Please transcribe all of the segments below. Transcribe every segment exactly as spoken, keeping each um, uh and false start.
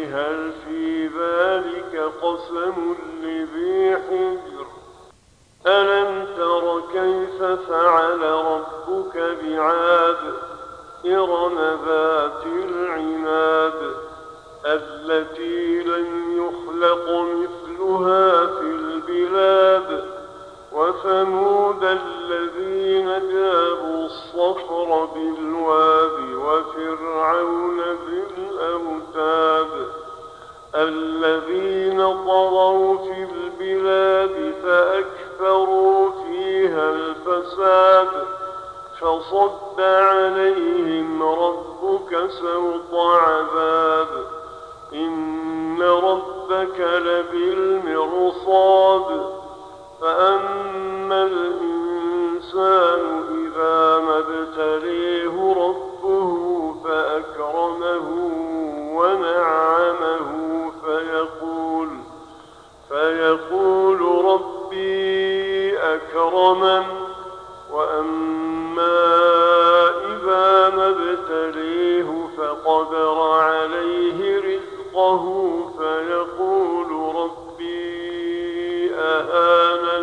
هل في ذلك قسم لذي حجر ألم تر كيف فعل ربك بعاد إرم ذات العماد التي لم يخلق مثلها في البلاد وثمود الذين جابوا الصخر بالواد وفرعون ذي الأوتاد الذين طغوا في البلاد فأكثروا فيها الفساد فصد عليهم ربك سوط عذاب إن ربك لبالمرصاد فأما الإنسان إذا ما ابتليه ربه فأكرمه ونعمه فيقول فيقول ربي أكرمن وأما إذا ما ابتليه فقدر عليه رزقه فيقول ربي أهانن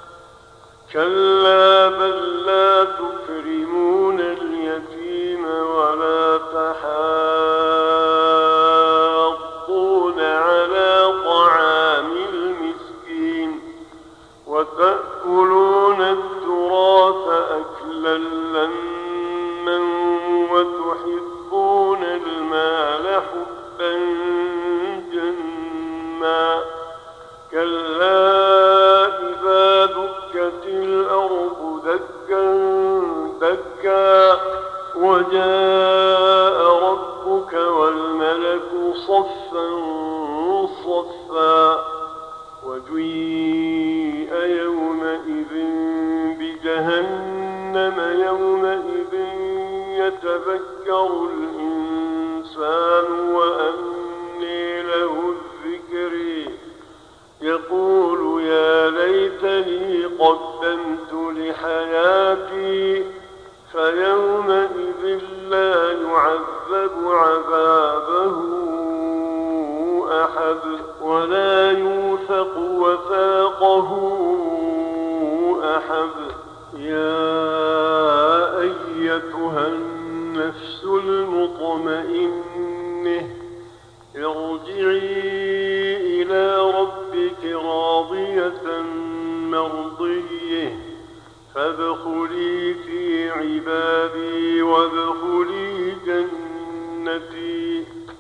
كلا بل لا تكرمون اليتيم ولا تحاضون على طعام المسكين وتأكلون التراث أكلا لما وتحبون المال حبا جما كلا إذا دكت الأرض دكا دكا وجاء ربك والملك صفا صفا وجيء يومئذ بجهنم يومئذ يتذكر الإنسان وأنى له الذكر يقول يا ليتني قدمت لحياتي فيومئذ لا يعذب عذابه أحد ولا يوثق وثاقه أحد يا أيتها النفس المطمئنة ارجعي إلى ربك راضية مرضية فادخلي في عبادي وادخلي جنتي